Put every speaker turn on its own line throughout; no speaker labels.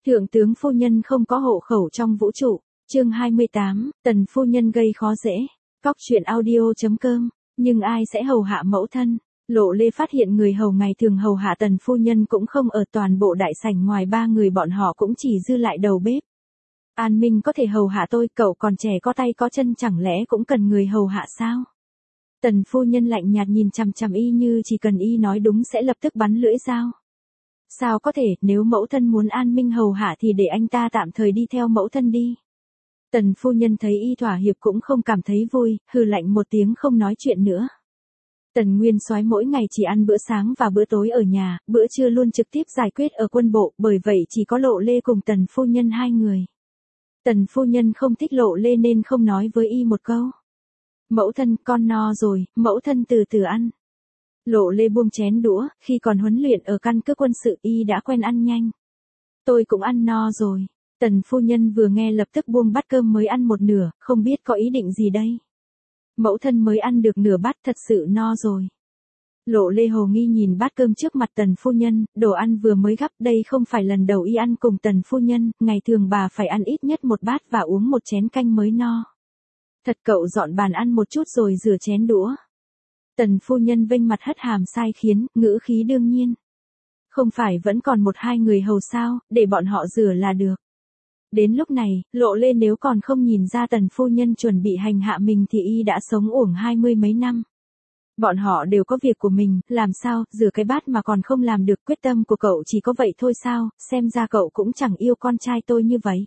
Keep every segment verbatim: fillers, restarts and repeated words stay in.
Thượng tướng phu nhân không có hộ khẩu trong vũ trụ. Chương hai mươi tám, Tần phu nhân gây khó dễ. Cóc truyện audio.com, nhưng ai sẽ hầu hạ mẫu thân? Lộ Lê phát hiện người hầu ngày thường hầu hạ Tần phu nhân cũng không ở, toàn bộ đại sảnh ngoài ba người bọn họ cũng chỉ dư lại đầu bếp. An Minh có thể hầu hạ tôi, cậu còn trẻ có tay có chân chẳng lẽ cũng cần người hầu hạ sao? Tần phu nhân lạnh nhạt nhìn chằm chằm y như chỉ cần y nói đúng sẽ lập tức bắn lưỡi dao. Sao có thể, nếu mẫu thân muốn An Minh hầu hạ thì để anh ta tạm thời đi theo mẫu thân đi. Tần phu nhân thấy y thỏa hiệp cũng không cảm thấy vui, hừ lạnh một tiếng không nói chuyện nữa. Tần Nguyên Soái mỗi ngày chỉ ăn bữa sáng và bữa tối ở nhà, bữa trưa luôn trực tiếp giải quyết ở quân bộ, bởi vậy chỉ có Lộ Lê cùng Tần phu nhân hai người. Tần phu nhân không thích Lộ Lê nên không nói với y một câu. Mẫu thân, con no rồi, mẫu thân từ từ ăn. Lộ Lê buông chén đũa, khi còn huấn luyện ở căn cứ quân sự y đã quen ăn nhanh. Tôi cũng ăn no rồi. Tần phu nhân vừa nghe lập tức buông bát cơm mới ăn một nửa, không biết có ý định gì đây. Mẫu thân mới ăn được nửa bát, thật sự no rồi. Lộ Lê hồ nghi nhìn bát cơm trước mặt Tần phu nhân, đồ ăn vừa mới gắp, đây không phải lần đầu y ăn cùng Tần phu nhân, ngày thường bà phải ăn ít nhất một bát và uống một chén canh mới no. Thật, cậu dọn bàn ăn một chút rồi rửa chén đũa. Tần phu nhân vênh mặt hất hàm sai khiến, ngữ khí đương nhiên. Không phải vẫn còn một hai người hầu sao, để bọn họ rửa là được. Đến lúc này, Lộ Lê nếu còn không nhìn ra Tần phu nhân chuẩn bị hành hạ mình thì y đã sống uổng hai mươi mấy năm. Bọn họ đều có việc của mình, làm sao, rửa cái bát mà còn không làm được, quyết tâm của cậu chỉ có vậy thôi sao, xem ra cậu cũng chẳng yêu con trai tôi như vậy.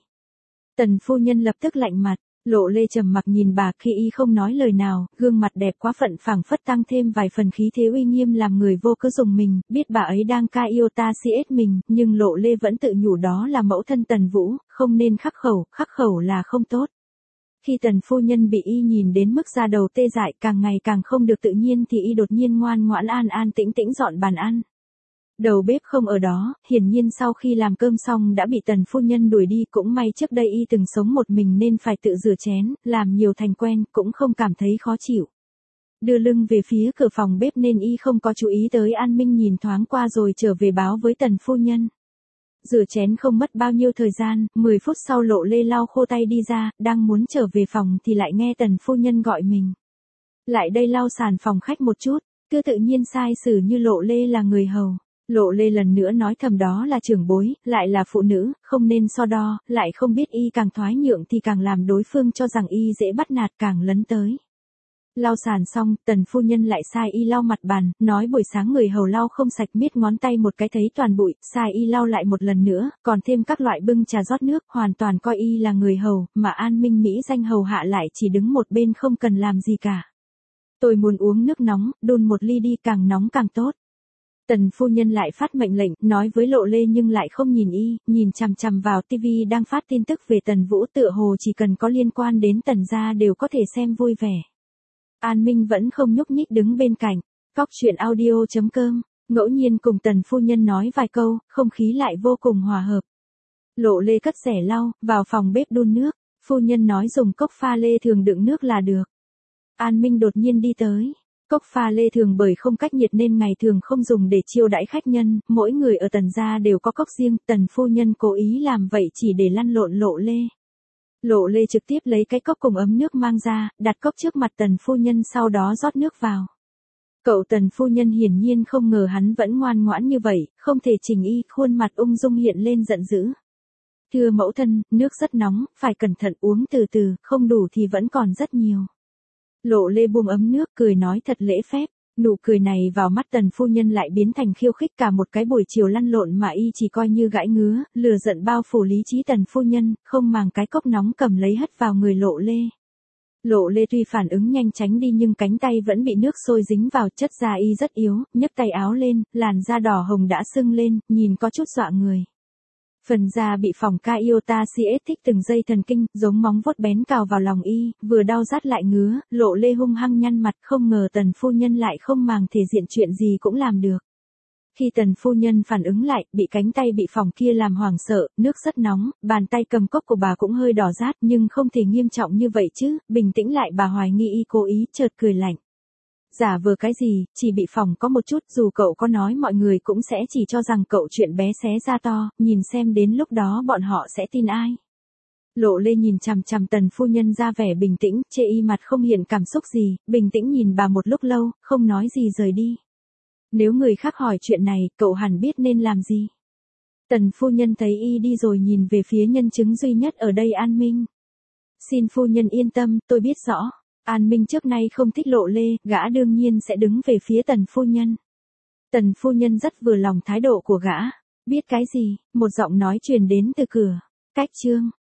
Tần phu nhân lập tức lạnh mặt. Lộ Lê trầm mặc nhìn bà, khi y không nói lời nào, gương mặt đẹp quá phận phảng phất tăng thêm vài phần khí thế uy nghiêm làm người vô cớ dùng mình, biết bà ấy đang ca yêu ta si ết mình, nhưng Lộ Lê vẫn tự nhủ đó là mẫu thân Tần Vũ, không nên khắc khẩu, khắc khẩu là không tốt. Khi Tần phu nhân bị y nhìn đến mức da đầu tê dại càng ngày càng không được tự nhiên thì y đột nhiên ngoan ngoãn an an tĩnh tĩnh dọn bàn ăn. Đầu bếp không ở đó, hiển nhiên sau khi làm cơm xong đã bị Tần phu nhân đuổi đi, cũng may trước đây y từng sống một mình nên phải tự rửa chén, làm nhiều thành quen, cũng không cảm thấy khó chịu. Đưa lưng về phía cửa phòng bếp nên y không có chú ý tới An Minh nhìn thoáng qua rồi trở về báo với Tần phu nhân. Rửa chén không mất bao nhiêu thời gian, mười phút sau Lộ Lê lau khô tay đi ra, đang muốn trở về phòng thì lại nghe Tần phu nhân gọi mình. Lại đây lau sàn phòng khách một chút, cứ tự nhiên sai xử như Lộ Lê là người hầu. Lộ Lê lần nữa nói thầm đó là trưởng bối, lại là phụ nữ, không nên so đo, lại không biết y càng thoái nhượng thì càng làm đối phương cho rằng y dễ bắt nạt càng lấn tới. Lau sàn xong, Tần phu nhân lại sai y lau mặt bàn, nói buổi sáng người hầu lau không sạch miết ngón tay một cái thấy toàn bụi, sai y lau lại một lần nữa, còn thêm các loại bưng trà rót nước, hoàn toàn coi y là người hầu, mà An Minh Mỹ danh hầu hạ lại chỉ đứng một bên không cần làm gì cả. Tôi muốn uống nước nóng, đun một ly đi, càng nóng càng tốt. Tần phu nhân lại phát mệnh lệnh, nói với Lộ Lê nhưng lại không nhìn y, nhìn chằm chằm vào tivi đang phát tin tức về Tần Vũ, tựa hồ chỉ cần có liên quan đến Tần gia đều có thể xem vui vẻ. An Minh vẫn không nhúc nhích đứng bên cạnh. Cóc truyện audio.com, ngẫu nhiên cùng Tần phu nhân nói vài câu, không khí lại vô cùng hòa hợp. Lộ Lê cất rẻ lau, vào phòng bếp đun nước, phu nhân nói dùng cốc pha lê thường đựng nước là được. An Minh đột nhiên đi tới. Cốc pha lê thường bởi không cách nhiệt nên ngày thường không dùng để chiêu đãi khách nhân, mỗi người ở Tần gia đều có cốc riêng, Tần phu nhân cố ý làm vậy chỉ để lăn lộn Lộ Lê. Lộ Lê trực tiếp lấy cái cốc cùng ấm nước mang ra, đặt cốc trước mặt Tần phu nhân sau đó rót nước vào. Cậu Tần phu nhân hiển nhiên không ngờ hắn vẫn ngoan ngoãn như vậy, không thể chỉnh y, khuôn mặt ung dung hiện lên giận dữ. Thưa mẫu thân, nước rất nóng, phải cẩn thận uống từ từ, không đủ thì vẫn còn rất nhiều. Lộ Lê buông ấm nước cười nói thật lễ phép, nụ cười này vào mắt Tần phu nhân lại biến thành khiêu khích, cả một cái buổi chiều lăn lộn mà y chỉ coi như gãi ngứa, lừa giận bao phủ lý trí Tần phu nhân, không màng cái cốc nóng cầm lấy hất vào người Lộ Lê. Lộ Lê tuy phản ứng nhanh tránh đi nhưng cánh tay vẫn bị nước sôi dính vào, chất da y rất yếu, nhấc tay áo lên, làn da đỏ hồng đã sưng lên, nhìn có chút dọa người. Phần da bị phỏng ca yêu ta si ết thích từng dây thần kinh, giống móng vuốt bén cào vào lòng y, vừa đau rát lại ngứa, Lộ Lê hung hăng nhăn mặt, không ngờ Tần phu nhân lại không màng thể diện, chuyện gì cũng làm được. Khi Tần phu nhân phản ứng lại, bị cánh tay bị phỏng kia làm hoảng sợ, nước rất nóng, bàn tay cầm cốc của bà cũng hơi đỏ rát nhưng không thể nghiêm trọng như vậy chứ, bình tĩnh lại bà hoài nghi y cố ý, chợt cười lạnh. Giả vờ cái gì, chỉ bị phỏng có một chút, dù cậu có nói mọi người cũng sẽ chỉ cho rằng cậu chuyện bé xé ra to, nhìn xem đến lúc đó bọn họ sẽ tin ai. Lộ Lê nhìn chằm chằm Tần phu nhân ra vẻ bình tĩnh, chê y mặt không hiện cảm xúc gì, bình tĩnh nhìn bà một lúc lâu, không nói gì rời đi. Nếu người khác hỏi chuyện này, cậu hẳn biết nên làm gì. Tần phu nhân thấy y đi rồi nhìn về phía nhân chứng duy nhất ở đây An Minh. Xin phu nhân yên tâm, tôi biết rõ. An Minh trước nay không thích Lộ Lê, gã đương nhiên sẽ đứng về phía Tần phu nhân. Tần phu nhân rất vừa lòng thái độ của gã. Biết cái gì, một giọng nói truyền đến từ cửa. Cách chương.